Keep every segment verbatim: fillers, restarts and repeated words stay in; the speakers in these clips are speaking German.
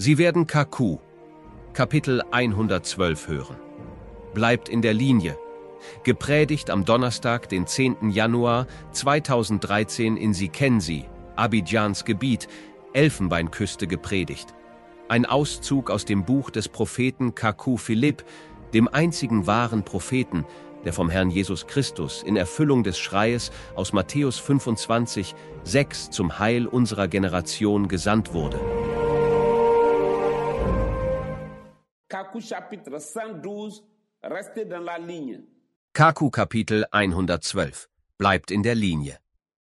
Sie werden K Q, Kapitel hundertzwölf hören. Bleibt in der Linie. Gepredigt am Donnerstag, den zehnten Januar zweitausenddreizehn in Sikensi, Abidjans Gebiet, Elfenbeinküste gepredigt. Ein Auszug aus dem Buch des Propheten K Q Philipp, dem einzigen wahren Propheten, der vom Herrn Jesus Christus in Erfüllung des Schreies aus Matthäus fünfundzwanzig, sechs zum Heil unserer Generation gesandt wurde. K Q chapitre cent douze, restez dans la ligne. K Q Kapitel hundertzwölf. Bleibt in der Linie.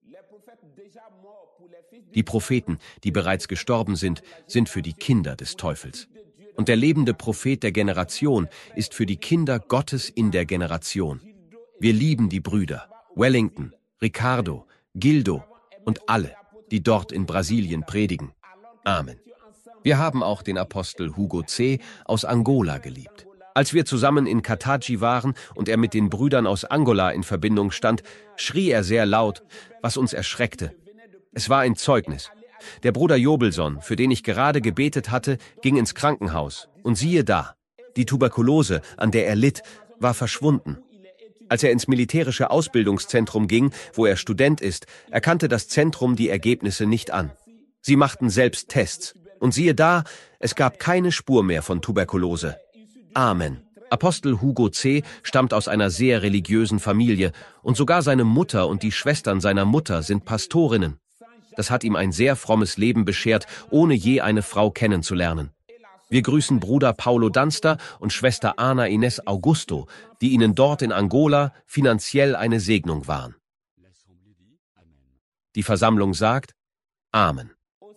Die Propheten, die bereits gestorben sind, sind für die Kinder des Teufels. Und der lebende Prophet der Generation ist für die Kinder Gottes in der Generation. Wir lieben die Brüder, Wellington, Ricardo, Gildo und alle, die dort in Brasilien predigen. Amen. Wir haben auch den Apostel Hugo C. aus Angola geliebt. Als wir zusammen in Kataji waren und er mit den Brüdern aus Angola in Verbindung stand, schrie er sehr laut, was uns erschreckte. Es war ein Zeugnis. Der Bruder Jobelson, für den ich gerade gebetet hatte, ging ins Krankenhaus. Und siehe da, die Tuberkulose, an der er litt, war verschwunden. Als er ins militärische Ausbildungszentrum ging, wo er Student ist, erkannte das Zentrum die Ergebnisse nicht an. Sie machten selbst Tests. Und siehe da, es gab keine Spur mehr von Tuberkulose. Amen. Apostel Hugo C. stammt aus einer sehr religiösen Familie und sogar seine Mutter und die Schwestern seiner Mutter sind Pastorinnen. Das hat ihm ein sehr frommes Leben beschert, ohne je eine Frau kennenzulernen. Wir grüßen Bruder Paulo Danster und Schwester Ana Ines Augusto, die ihnen dort in Angola finanziell eine Segnung waren. Die Versammlung sagt Amen.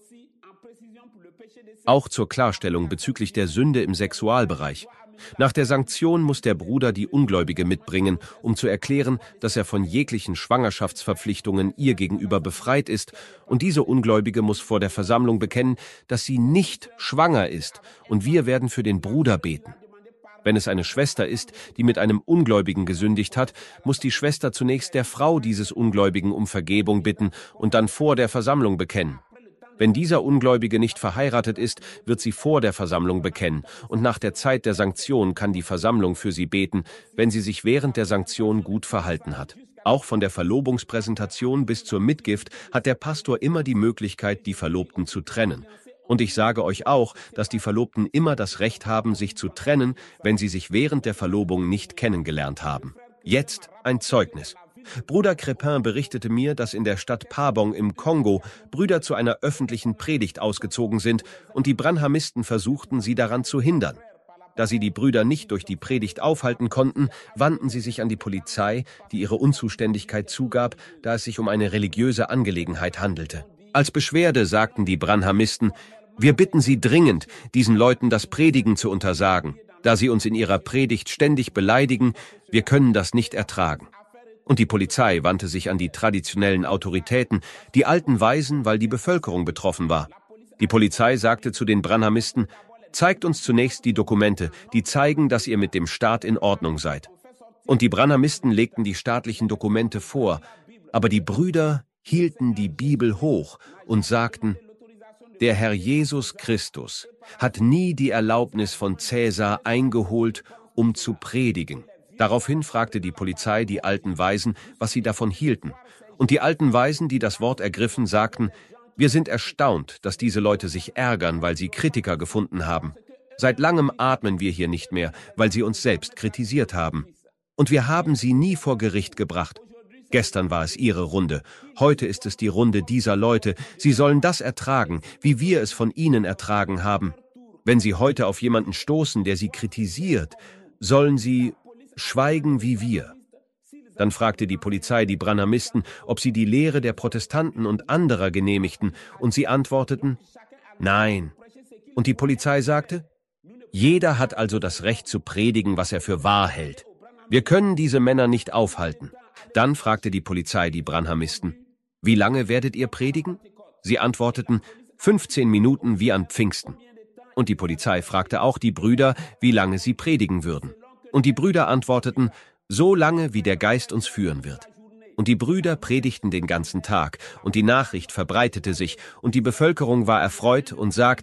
Auch zur Klarstellung bezüglich der Sünde im Sexualbereich. Nach der Sanktion muss der Bruder die Ungläubige mitbringen, um zu erklären, dass er von jeglichen Schwangerschaftsverpflichtungen ihr gegenüber befreit ist, und diese Ungläubige muss vor der Versammlung bekennen, dass sie nicht schwanger ist, und wir werden für den Bruder beten. Wenn es eine Schwester ist, die mit einem Ungläubigen gesündigt hat, muss die Schwester zunächst der Frau dieses Ungläubigen um Vergebung bitten und dann vor der Versammlung bekennen. Wenn dieser Ungläubige nicht verheiratet ist, wird sie vor der Versammlung bekennen, und nach der Zeit der Sanktion kann die Versammlung für sie beten, wenn sie sich während der Sanktion gut verhalten hat. Auch von der Verlobungspräsentation bis zur Mitgift hat der Pastor immer die Möglichkeit, die Verlobten zu trennen. Und ich sage euch auch, dass die Verlobten immer das Recht haben, sich zu trennen, wenn sie sich während der Verlobung nicht kennengelernt haben. Jetzt ein Zeugnis. Bruder Crepin berichtete mir, dass in der Stadt Pabong im Kongo Brüder zu einer öffentlichen Predigt ausgezogen sind und die Branhamisten versuchten, sie daran zu hindern. Da sie die Brüder nicht durch die Predigt aufhalten konnten, wandten sie sich an die Polizei, die ihre Unzuständigkeit zugab, da es sich um eine religiöse Angelegenheit handelte. Als Beschwerde sagten die Branhamisten: Wir bitten Sie dringend, diesen Leuten das Predigen zu untersagen, da sie uns in ihrer Predigt ständig beleidigen, wir können das nicht ertragen. Und die Polizei wandte sich an die traditionellen Autoritäten, die alten Weisen, weil die Bevölkerung betroffen war. Die Polizei sagte zu den Branhamisten: Zeigt uns zunächst die Dokumente, die zeigen, dass ihr mit dem Staat in Ordnung seid. Und die Branhamisten legten die staatlichen Dokumente vor, aber die Brüder hielten die Bibel hoch und sagten: Der Herr Jesus Christus hat nie die Erlaubnis von Cäsar eingeholt, um zu predigen. Daraufhin fragte die Polizei die alten Weisen, was sie davon hielten. Und die alten Weisen, die das Wort ergriffen, sagten: Wir sind erstaunt, dass diese Leute sich ärgern, weil sie Kritiker gefunden haben. Seit langem atmen wir hier nicht mehr, weil sie uns selbst kritisiert haben. Und wir haben sie nie vor Gericht gebracht. Gestern war es ihre Runde, heute ist es die Runde dieser Leute. Sie sollen das ertragen, wie wir es von ihnen ertragen haben. Wenn sie heute auf jemanden stoßen, der sie kritisiert, sollen sie schweigen wie wir. Dann fragte die Polizei die Branhamisten, ob sie die Lehre der Protestanten und anderer genehmigten, und sie antworteten: Nein. Und die Polizei sagte: Jeder hat also das Recht zu predigen, was er für wahr hält. Wir können diese Männer nicht aufhalten. Dann fragte die Polizei die Branhamisten: Wie lange werdet ihr predigen? Sie antworteten: fünfzehn Minuten wie an Pfingsten. Und die Polizei fragte auch die Brüder, wie lange sie predigen würden. Und die Brüder antworteten: So lange, wie der Geist uns führen wird. Und die Brüder predigten den ganzen Tag, und die Nachricht verbreitete sich, und die Bevölkerung war erfreut und sagte: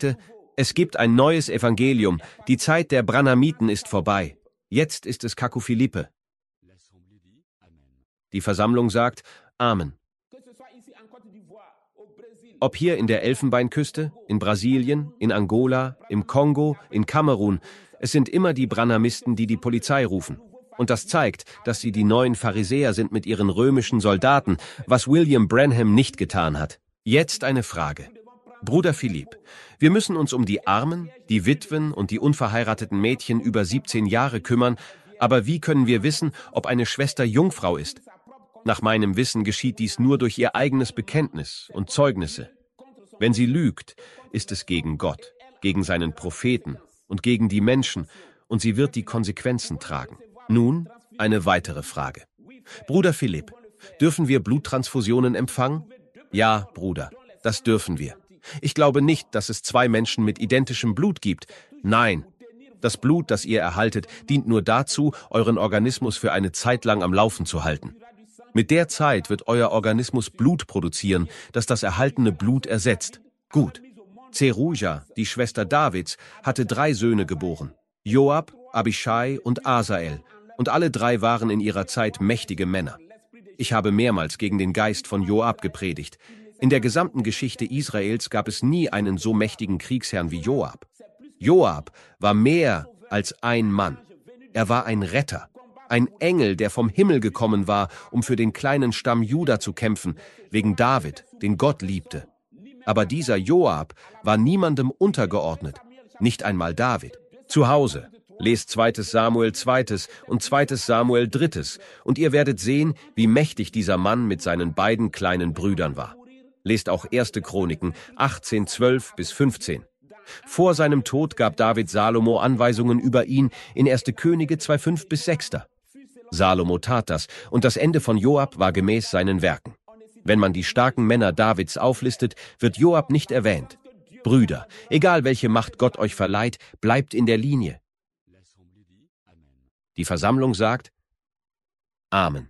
Es gibt ein neues Evangelium. Die Zeit der Branhamiten ist vorbei. Jetzt ist es Kakophilippe. Die Versammlung sagt Amen. Ob hier in der Elfenbeinküste, in Brasilien, in Angola, im Kongo, in Kamerun, es sind immer die Branhamisten, die die Polizei rufen. Und das zeigt, dass sie die neuen Pharisäer sind mit ihren römischen Soldaten, was William Branham nicht getan hat. Jetzt eine Frage. Bruder Philipp, wir müssen uns um die Armen, die Witwen und die unverheirateten Mädchen über siebzehn Jahre kümmern, aber wie können wir wissen, ob eine Schwester Jungfrau ist? Nach meinem Wissen geschieht dies nur durch ihr eigenes Bekenntnis und Zeugnisse. Wenn sie lügt, ist es gegen Gott, gegen seinen Propheten und gegen die Menschen, und sie wird die Konsequenzen tragen. Nun eine weitere Frage. Bruder Philipp, dürfen wir Bluttransfusionen empfangen? Ja, Bruder, das dürfen wir. Ich glaube nicht, dass es zwei Menschen mit identischem Blut gibt. Nein, das Blut, das ihr erhaltet, dient nur dazu, euren Organismus für eine Zeit lang am Laufen zu halten. Mit der Zeit wird euer Organismus Blut produzieren, das das erhaltene Blut ersetzt. Gut. Zeruja, die Schwester Davids, hatte drei Söhne geboren. Joab, Abischai und Asael. Und alle drei waren in ihrer Zeit mächtige Männer. Ich habe mehrmals gegen den Geist von Joab gepredigt. In der gesamten Geschichte Israels gab es nie einen so mächtigen Kriegsherrn wie Joab. Joab war mehr als ein Mann. Er war ein Retter, ein Engel, der vom Himmel gekommen war, um für den kleinen Stamm Juda zu kämpfen, wegen David, den Gott liebte. Aber dieser Joab war niemandem untergeordnet, nicht einmal David. Zu Hause, lest zweites Samuel zweites und zweites Samuel drittes, und ihr werdet sehen, wie mächtig dieser Mann mit seinen beiden kleinen Brüdern war. Lest auch erste Chroniken achtzehn, zwölf bis fünfzehn. Vor seinem Tod gab David Salomo Anweisungen über ihn in erste Könige zwei, fünf bis sechs. Salomo tat das, und das Ende von Joab war gemäß seinen Werken. Wenn man die starken Männer Davids auflistet, wird Joab nicht erwähnt. Brüder, egal welche Macht Gott euch verleiht, bleibt in der Linie. Die Versammlung sagt Amen.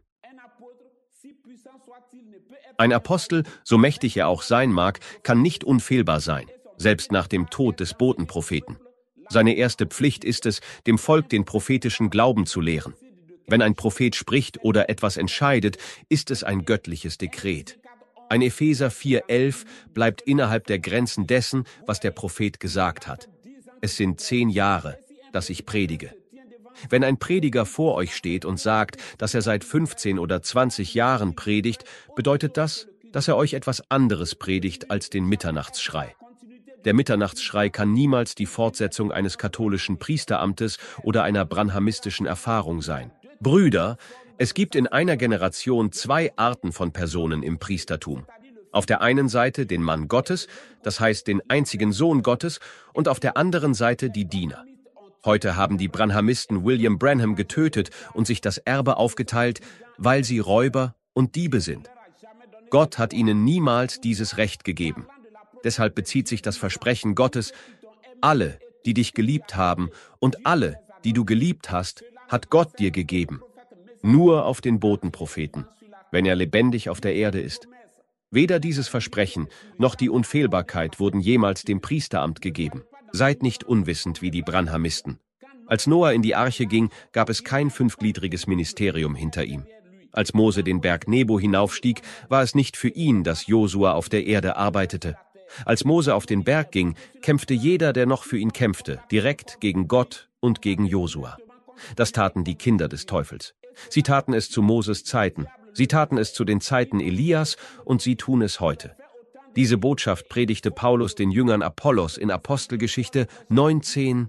Ein Apostel, so mächtig er auch sein mag, kann nicht unfehlbar sein, selbst nach dem Tod des Botenpropheten. Seine erste Pflicht ist es, dem Volk den prophetischen Glauben zu lehren. Wenn ein Prophet spricht oder etwas entscheidet, ist es ein göttliches Dekret. Ein Epheser vier elf bleibt innerhalb der Grenzen dessen, was der Prophet gesagt hat. Es sind zehn Jahre, dass ich predige. Wenn ein Prediger vor euch steht und sagt, dass er seit fünfzehn oder zwanzig Jahren predigt, bedeutet das, dass er euch etwas anderes predigt als den Mitternachtsschrei. Der Mitternachtsschrei kann niemals die Fortsetzung eines katholischen Priesteramtes oder einer branhamistischen Erfahrung sein. Brüder, es gibt in einer Generation zwei Arten von Personen im Priestertum. Auf der einen Seite den Mann Gottes, das heißt den einzigen Sohn Gottes, und auf der anderen Seite die Diener. Heute haben die Branhamisten William Branham getötet und sich das Erbe aufgeteilt, weil sie Räuber und Diebe sind. Gott hat ihnen niemals dieses Recht gegeben. Deshalb bezieht sich das Versprechen Gottes: Alle, die dich geliebt haben und alle, die du geliebt hast, hat Gott dir gegeben. Nur auf den Botenpropheten, wenn er lebendig auf der Erde ist. Weder dieses Versprechen noch die Unfehlbarkeit wurden jemals dem Priesteramt gegeben. Seid nicht unwissend wie die Branhamisten. Als Noah in die Arche ging, gab es kein fünfgliedriges Ministerium hinter ihm. Als Mose den Berg Nebo hinaufstieg, war es nicht für ihn, dass Josua auf der Erde arbeitete. Als Mose auf den Berg ging, kämpfte jeder, der noch für ihn kämpfte, direkt gegen Gott und gegen Josua. Das taten die Kinder des Teufels. Sie taten es zu Moses Zeiten, sie taten es zu den Zeiten Elias und sie tun es heute. Diese Botschaft predigte Paulus den Jüngern Apollos in Apostelgeschichte neunzehn.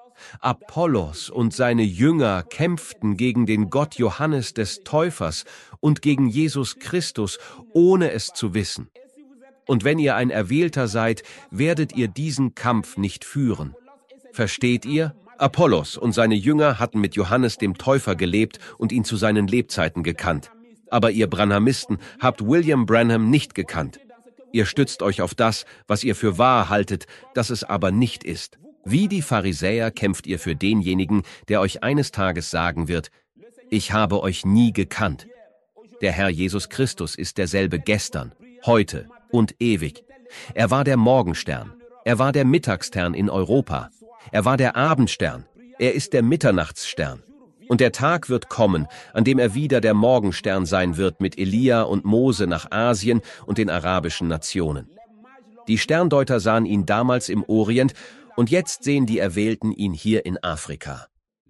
Apollos und seine Jünger kämpften gegen den Gott Johannes des Täufers und gegen Jesus Christus, ohne es zu wissen. Und wenn ihr ein Erwählter seid, werdet ihr diesen Kampf nicht führen. Versteht ihr? Apollos und seine Jünger hatten mit Johannes dem Täufer gelebt und ihn zu seinen Lebzeiten gekannt. Aber ihr Branhamisten habt William Branham nicht gekannt. Ihr stützt euch auf das, was ihr für wahr haltet, das es aber nicht ist. Wie die Pharisäer kämpft ihr für denjenigen, der euch eines Tages sagen wird: Ich habe euch nie gekannt. Der Herr Jesus Christus ist derselbe gestern, heute und ewig. Er war der Morgenstern. Er war der Mittagsstern in Europa. Er war der Abendstern. Er ist der Mitternachtsstern. Und der Tag wird kommen, an dem er wieder der Morgenstern sein wird mit Elia und Mose nach Asien und den arabischen Nationen. Die Sterndeuter sahen ihn damals im Orient und jetzt sehen die Erwählten ihn hier in Afrika.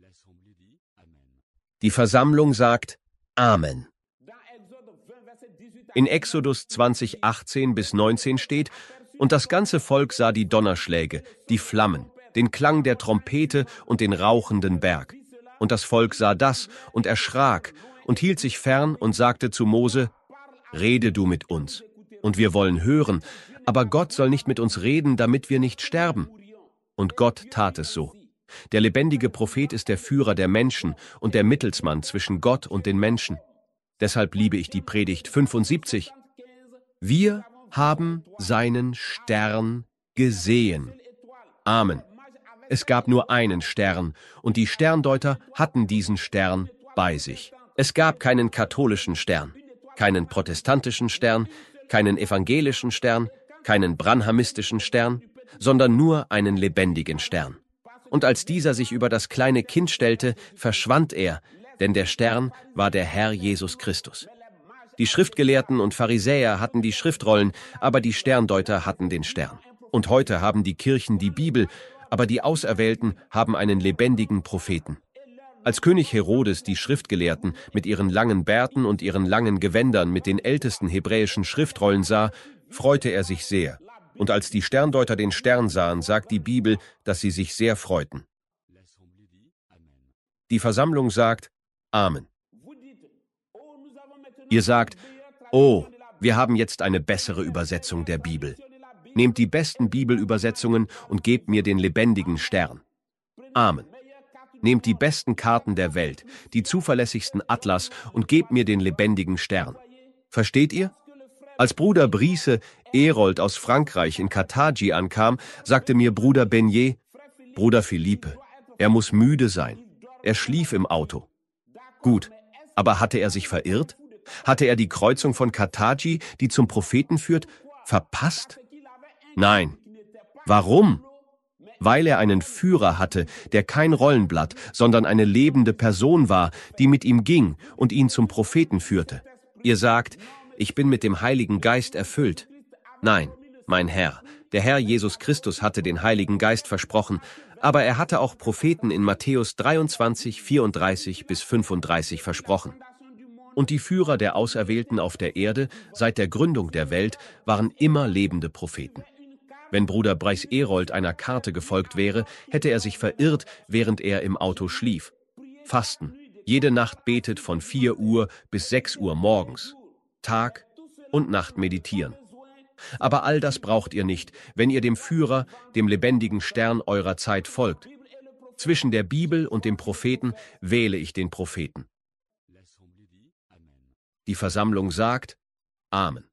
Die Versammlung sagt Amen. In Exodus zwanzig, achtzehn bis neunzehn steht: Und das ganze Volk sah die Donnerschläge, die Flammen, den Klang der Trompete und den rauchenden Berg. Und das Volk sah das und erschrak und hielt sich fern und sagte zu Mose: Rede du mit uns, und wir wollen hören, aber Gott soll nicht mit uns reden, damit wir nicht sterben. Und Gott tat es so. Der lebendige Prophet ist der Führer der Menschen und der Mittelsmann zwischen Gott und den Menschen. Deshalb liebe ich die Predigt fünfundsiebzig. Wir haben seinen Stern gesehen. Amen. Es gab nur einen Stern, und die Sterndeuter hatten diesen Stern bei sich. Es gab keinen katholischen Stern, keinen protestantischen Stern, keinen evangelischen Stern, keinen branhamistischen Stern, sondern nur einen lebendigen Stern. Und als dieser sich über das kleine Kind stellte, verschwand er, denn der Stern war der Herr Jesus Christus. Die Schriftgelehrten und Pharisäer hatten die Schriftrollen, aber die Sterndeuter hatten den Stern. Und heute haben die Kirchen die Bibel, aber die Auserwählten haben einen lebendigen Propheten. Als König Herodes die Schriftgelehrten mit ihren langen Bärten und ihren langen Gewändern mit den ältesten hebräischen Schriftrollen sah, freute er sich sehr. Und als die Sterndeuter den Stern sahen, sagt die Bibel, dass sie sich sehr freuten. Die Versammlung sagt Amen. Ihr sagt: Oh, wir haben jetzt eine bessere Übersetzung der Bibel. Nehmt die besten Bibelübersetzungen und gebt mir den lebendigen Stern. Amen. Nehmt die besten Karten der Welt, die zuverlässigsten Atlas und gebt mir den lebendigen Stern. Versteht ihr? Als Bruder Brice Erold aus Frankreich in Kataji ankam, sagte mir Bruder Beignet: Bruder Philippe, er muss müde sein. Er schlief im Auto. Gut, aber hatte er sich verirrt? Hatte er die Kreuzung von Kataji, die zum Propheten führt, verpasst? Nein. Warum? Weil er einen Führer hatte, der kein Rollenblatt, sondern eine lebende Person war, die mit ihm ging und ihn zum Propheten führte. Ihr sagt: Ich bin mit dem Heiligen Geist erfüllt. Nein, mein Herr, der Herr Jesus Christus hatte den Heiligen Geist versprochen, aber er hatte auch Propheten in Matthäus dreiundzwanzig, vierunddreißig bis fünfunddreißig versprochen. Und die Führer der Auserwählten auf der Erde seit der Gründung der Welt waren immer lebende Propheten. Wenn Bruder Brice Erold einer Karte gefolgt wäre, hätte er sich verirrt, während er im Auto schlief. Fasten. Jede Nacht betet von vier Uhr bis sechs Uhr morgens. Tag und Nacht meditieren. Aber all das braucht ihr nicht, wenn ihr dem Führer, dem lebendigen Stern eurer Zeit folgt. Zwischen der Bibel und dem Propheten wähle ich den Propheten. Die Versammlung sagt Amen.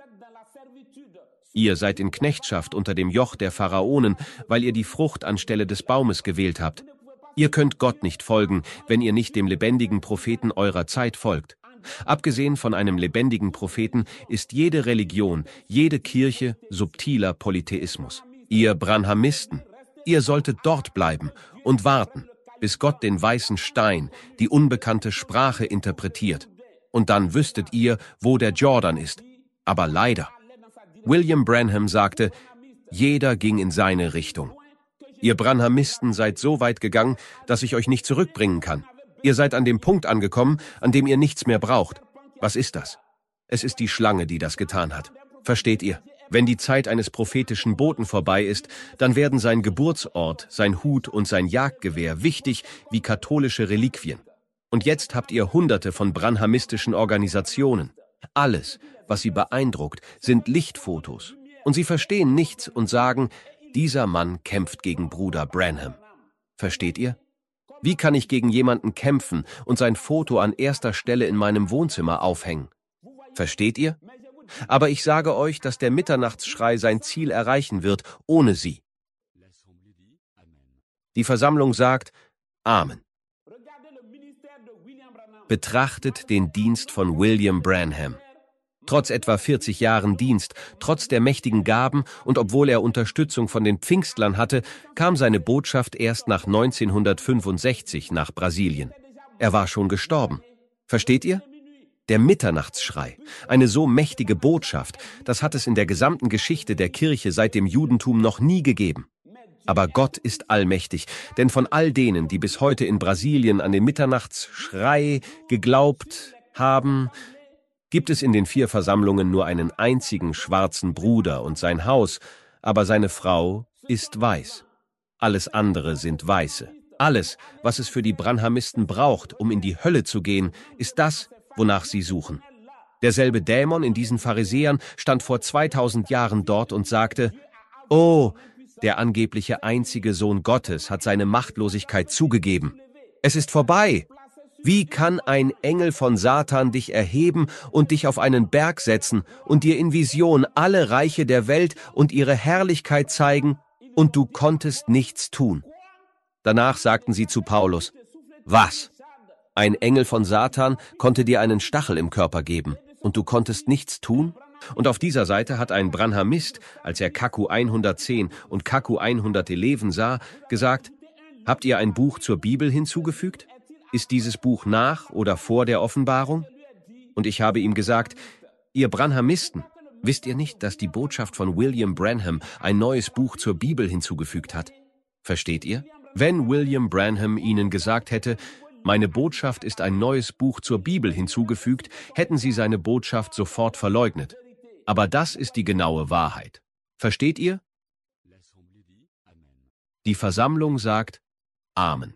Ihr seid in Knechtschaft unter dem Joch der Pharaonen, weil ihr die Frucht anstelle des Baumes gewählt habt. Ihr könnt Gott nicht folgen, wenn ihr nicht dem lebendigen Propheten eurer Zeit folgt. Abgesehen von einem lebendigen Propheten ist jede Religion, jede Kirche subtiler Polytheismus. Ihr Branhamisten, ihr solltet dort bleiben und warten, bis Gott den weißen Stein, die unbekannte Sprache interpretiert. Und dann wüsstet ihr, wo der Jordan ist. Aber leider. William Branham sagte, jeder ging in seine Richtung. Ihr Branhamisten seid so weit gegangen, dass ich euch nicht zurückbringen kann. Ihr seid an dem Punkt angekommen, an dem ihr nichts mehr braucht. Was ist das? Es ist die Schlange, die das getan hat. Versteht ihr? Wenn die Zeit eines prophetischen Boten vorbei ist, dann werden sein Geburtsort, sein Hut und sein Jagdgewehr wichtig wie katholische Reliquien. Und jetzt habt ihr Hunderte von branhamistischen Organisationen. Alles, was sie beeindruckt, sind Lichtfotos. Und sie verstehen nichts und sagen, dieser Mann kämpft gegen Bruder Branham. Versteht ihr? Wie kann ich gegen jemanden kämpfen und sein Foto an erster Stelle in meinem Wohnzimmer aufhängen? Versteht ihr? Aber ich sage euch, dass der Mitternachtsschrei sein Ziel erreichen wird, ohne sie. Die Versammlung sagt Amen. Betrachtet den Dienst von William Branham. Trotz etwa vierzig Jahren Dienst, trotz der mächtigen Gaben und obwohl er Unterstützung von den Pfingstlern hatte, kam seine Botschaft erst nach neunzehnhundertfünfundsechzig nach Brasilien. Er war schon gestorben. Versteht ihr? Der Mitternachtsschrei, eine so mächtige Botschaft, das hat es in der gesamten Geschichte der Kirche seit dem Judentum noch nie gegeben. Aber Gott ist allmächtig, denn von all denen, die bis heute in Brasilien an den Mitternachtsschrei geglaubt haben, gibt es in den vier Versammlungen nur einen einzigen schwarzen Bruder und sein Haus, aber seine Frau ist weiß. Alles andere sind Weiße. Alles, was es für die Branhamisten braucht, um in die Hölle zu gehen, ist das, wonach sie suchen. Derselbe Dämon in diesen Pharisäern stand vor zweitausend Jahren dort und sagte: Oh, der angebliche einzige Sohn Gottes hat seine Machtlosigkeit zugegeben. Es ist vorbei. Wie kann ein Engel von Satan dich erheben und dich auf einen Berg setzen und dir in Vision alle Reiche der Welt und ihre Herrlichkeit zeigen, und du konntest nichts tun? Danach sagten sie zu Paulus: Was? Ein Engel von Satan konnte dir einen Stachel im Körper geben, und du konntest nichts tun? Und auf dieser Seite hat ein Branhamist, als er Kaku hundertzehn und Kaku hundertelf sah, gesagt: Habt ihr ein Buch zur Bibel hinzugefügt? Ist dieses Buch nach oder vor der Offenbarung? Und ich habe ihm gesagt: Ihr Branhamisten, wisst ihr nicht, dass die Botschaft von William Branham ein neues Buch zur Bibel hinzugefügt hat? Versteht ihr? Wenn William Branham ihnen gesagt hätte, meine Botschaft ist ein neues Buch zur Bibel hinzugefügt, hätten sie seine Botschaft sofort verleugnet. Aber das ist die genaue Wahrheit. Versteht ihr? Die Versammlung sagt Amen.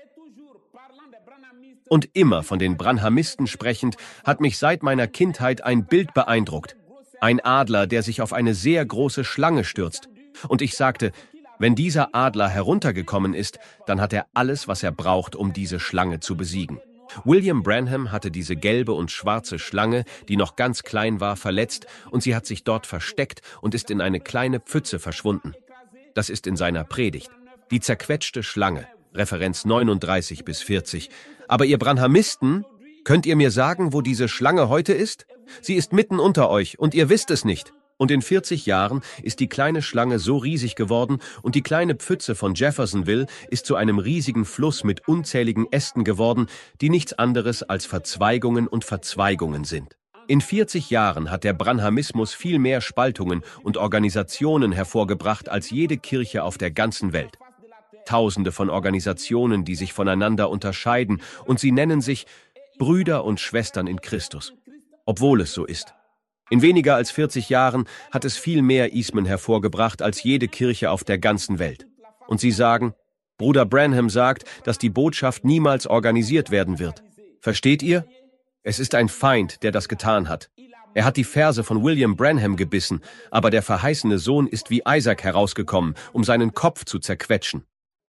Und immer von den Branhamisten sprechend, hat mich seit meiner Kindheit ein Bild beeindruckt. Ein Adler, der sich auf eine sehr große Schlange stürzt. Und ich sagte, wenn dieser Adler heruntergekommen ist, dann hat er alles, was er braucht, um diese Schlange zu besiegen. William Branham hatte diese gelbe und schwarze Schlange, die noch ganz klein war, verletzt, und sie hat sich dort versteckt und ist in eine kleine Pfütze verschwunden. Das ist in seiner Predigt. Die zerquetschte Schlange, Referenz neununddreißig bis vierzig. Aber ihr Branhamisten, könnt ihr mir sagen, wo diese Schlange heute ist? Sie ist mitten unter euch und ihr wisst es nicht. Und in vierzig Jahren ist die kleine Schlange so riesig geworden und die kleine Pfütze von Jeffersonville ist zu einem riesigen Fluss mit unzähligen Ästen geworden, die nichts anderes als Verzweigungen und Verzweigungen sind. In vierzig Jahren hat der Branhamismus viel mehr Spaltungen und Organisationen hervorgebracht als jede Kirche auf der ganzen Welt. Tausende von Organisationen, die sich voneinander unterscheiden, und sie nennen sich Brüder und Schwestern in Christus. Obwohl es so ist. In weniger als vierzig Jahren hat es viel mehr Ismen hervorgebracht als jede Kirche auf der ganzen Welt. Und sie sagen, Bruder Branham sagt, dass die Botschaft niemals organisiert werden wird. Versteht ihr? Es ist ein Feind, der das getan hat. Er hat die Ferse von William Branham gebissen, aber der verheißene Sohn ist wie Isaac herausgekommen, um seinen Kopf zu zerquetschen.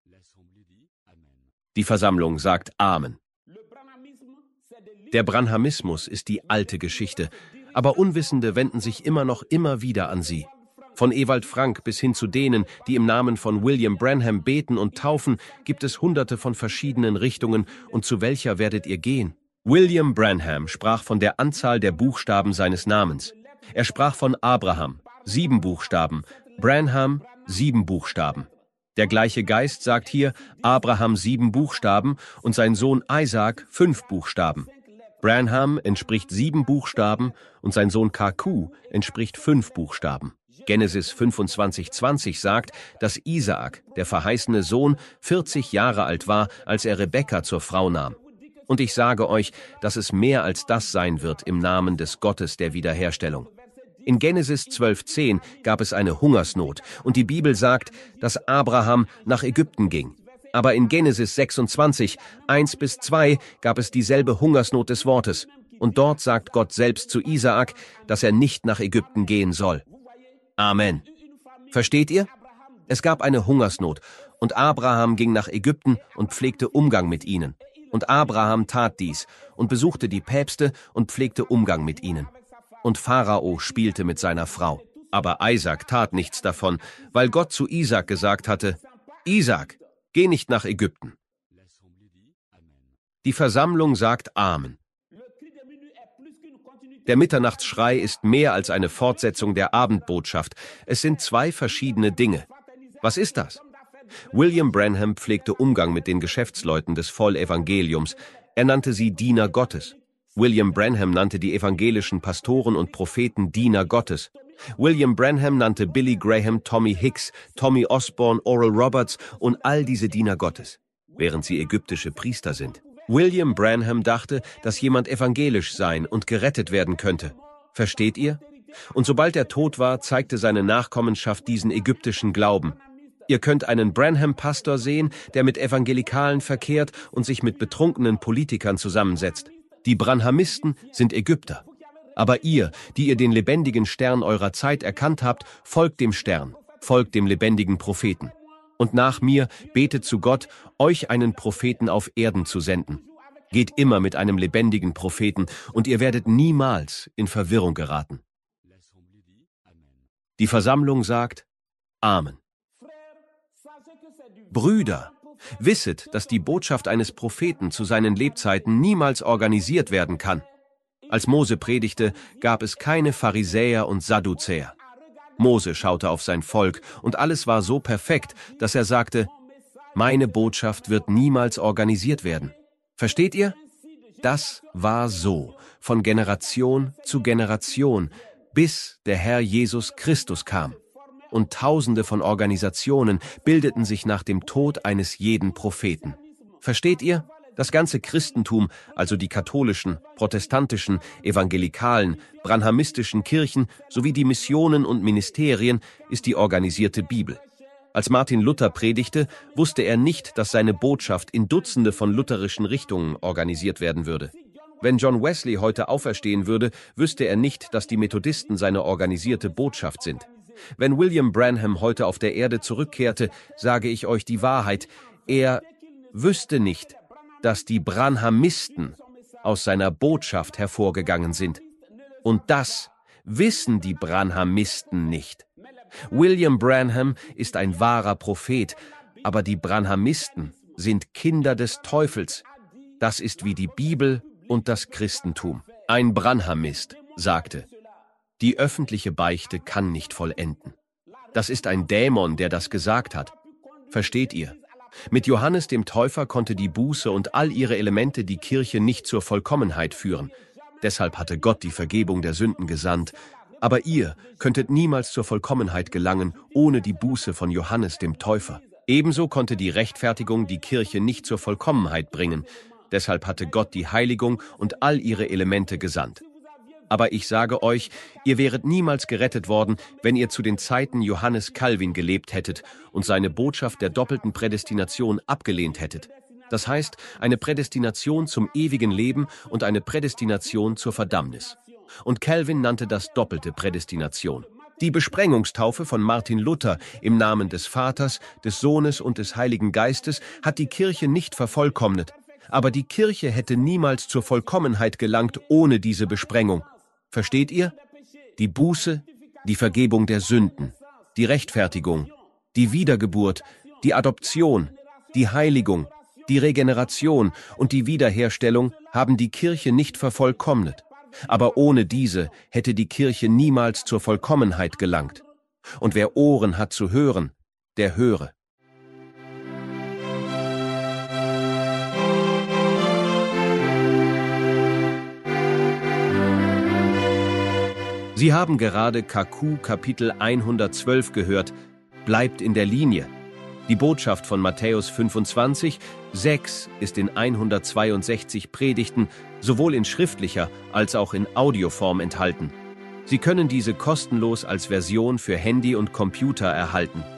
Die Versammlung sagt Amen. Der Branhamismus ist die alte Geschichte, aber Unwissende wenden sich immer noch immer wieder an sie. Von Ewald Frank bis hin zu denen, die im Namen von William Branham beten und taufen, gibt es hunderte von verschiedenen Richtungen, und zu welcher werdet ihr gehen? William Branham sprach von der Anzahl der Buchstaben seines Namens. Er sprach von Abraham, sieben Buchstaben, Branham, sieben Buchstaben. Der gleiche Geist sagt hier Abraham sieben Buchstaben und sein Sohn Isaac fünf Buchstaben. Branham entspricht sieben Buchstaben und sein Sohn Kaku entspricht fünf Buchstaben. Genesis fünfundzwanzig zwanzig sagt, dass Isaak, der verheißene Sohn, vierzig Jahre alt war, als er Rebekka zur Frau nahm. Und ich sage euch, dass es mehr als das sein wird im Namen des Gottes der Wiederherstellung. In Genesis zwölf zehn gab es eine Hungersnot und die Bibel sagt, dass Abraham nach Ägypten ging. Aber in Genesis sechsundzwanzig, eins bis zwei gab es dieselbe Hungersnot des Wortes. Und dort sagt Gott selbst zu Isaak, dass er nicht nach Ägypten gehen soll. Amen. Versteht ihr? Es gab eine Hungersnot und Abraham ging nach Ägypten und pflegte Umgang mit ihnen. Und Abraham tat dies und besuchte die Päpste und pflegte Umgang mit ihnen. Und Pharao spielte mit seiner Frau. Aber Isaak tat nichts davon, weil Gott zu Isaak gesagt hatte, Isaak, geh nicht nach Ägypten. Die Versammlung sagt Amen. Der Mitternachtsschrei ist mehr als eine Fortsetzung der Abendbotschaft. Es sind zwei verschiedene Dinge. Was ist das? William Branham pflegte Umgang mit den Geschäftsleuten des Vollevangeliums. Er nannte sie Diener Gottes. William Branham nannte die evangelischen Pastoren und Propheten Diener Gottes. William Branham nannte Billy Graham, Tommy Hicks, Tommy Osborne, Oral Roberts und all diese Diener Gottes, während sie ägyptische Priester sind. William Branham dachte, dass jemand evangelisch sein und gerettet werden könnte. Versteht ihr? Und sobald er tot war, zeigte seine Nachkommenschaft diesen ägyptischen Glauben. Ihr könnt einen Branham-Pastor sehen, der mit Evangelikalen verkehrt und sich mit betrunkenen Politikern zusammensetzt. Die Branhamisten sind Ägypter. Aber ihr, die ihr den lebendigen Stern eurer Zeit erkannt habt, folgt dem Stern, folgt dem lebendigen Propheten. Und nach mir betet zu Gott, euch einen Propheten auf Erden zu senden. Geht immer mit einem lebendigen Propheten, und ihr werdet niemals in Verwirrung geraten. Die Versammlung sagt Amen. Brüder, wisset, dass die Botschaft eines Propheten zu seinen Lebzeiten niemals organisiert werden kann. Als Mose predigte, gab es keine Pharisäer und Sadduzäer. Mose schaute auf sein Volk, und alles war so perfekt, dass er sagte, meine Botschaft wird niemals organisiert werden. Versteht ihr? Das war so, von Generation zu Generation, bis der Herr Jesus Christus kam. Und Tausende von Organisationen bildeten sich nach dem Tod eines jeden Propheten. Versteht ihr? Das ganze Christentum, also die katholischen, protestantischen, evangelikalen, branhamistischen Kirchen sowie die Missionen und Ministerien, ist die organisierte Bibel. Als Martin Luther predigte, wusste er nicht, dass seine Botschaft in Dutzende von lutherischen Richtungen organisiert werden würde. Wenn John Wesley heute auferstehen würde, wüsste er nicht, dass die Methodisten seine organisierte Botschaft sind. Wenn William Branham heute auf der Erde zurückkehrte, sage ich euch die Wahrheit, er wüsste nicht, dass die Branhamisten aus seiner Botschaft hervorgegangen sind. Und das wissen die Branhamisten nicht. William Branham ist ein wahrer Prophet, aber die Branhamisten sind Kinder des Teufels. Das ist wie die Bibel und das Christentum. Ein Branhamist sagte, die öffentliche Beichte kann nicht vollenden. Das ist ein Dämon, der das gesagt hat. Versteht ihr? Mit Johannes dem Täufer konnte die Buße und all ihre Elemente die Kirche nicht zur Vollkommenheit führen. Deshalb hatte Gott die Vergebung der Sünden gesandt. Aber ihr könntet niemals zur Vollkommenheit gelangen, ohne die Buße von Johannes dem Täufer. Ebenso konnte die Rechtfertigung die Kirche nicht zur Vollkommenheit bringen. Deshalb hatte Gott die Heiligung und all ihre Elemente gesandt. Aber ich sage euch, ihr wäret niemals gerettet worden, wenn ihr zu den Zeiten Johannes Calvin gelebt hättet und seine Botschaft der doppelten Prädestination abgelehnt hättet. Das heißt, eine Prädestination zum ewigen Leben und eine Prädestination zur Verdammnis. Und Calvin nannte das doppelte Prädestination. Die Besprengungstaufe von Martin Luther im Namen des Vaters, des Sohnes und des Heiligen Geistes hat die Kirche nicht vervollkommnet. Aber die Kirche hätte niemals zur Vollkommenheit gelangt ohne diese Besprengung. Versteht ihr? Die Buße, die Vergebung der Sünden, die Rechtfertigung, die Wiedergeburt, die Adoption, die Heiligung, die Regeneration und die Wiederherstellung haben die Kirche nicht vervollkommnet. Aber ohne diese hätte die Kirche niemals zur Vollkommenheit gelangt. Und wer Ohren hat zu hören, der höre. Sie haben gerade K Q Kapitel hundertzwölf gehört. Bleibt in der Linie. Die Botschaft von Matthäus fünfundzwanzig, sechs ist in hundertzweiundsechzig Predigten sowohl in schriftlicher als auch in Audioform enthalten. Sie können diese kostenlos als Version für Handy und Computer erhalten.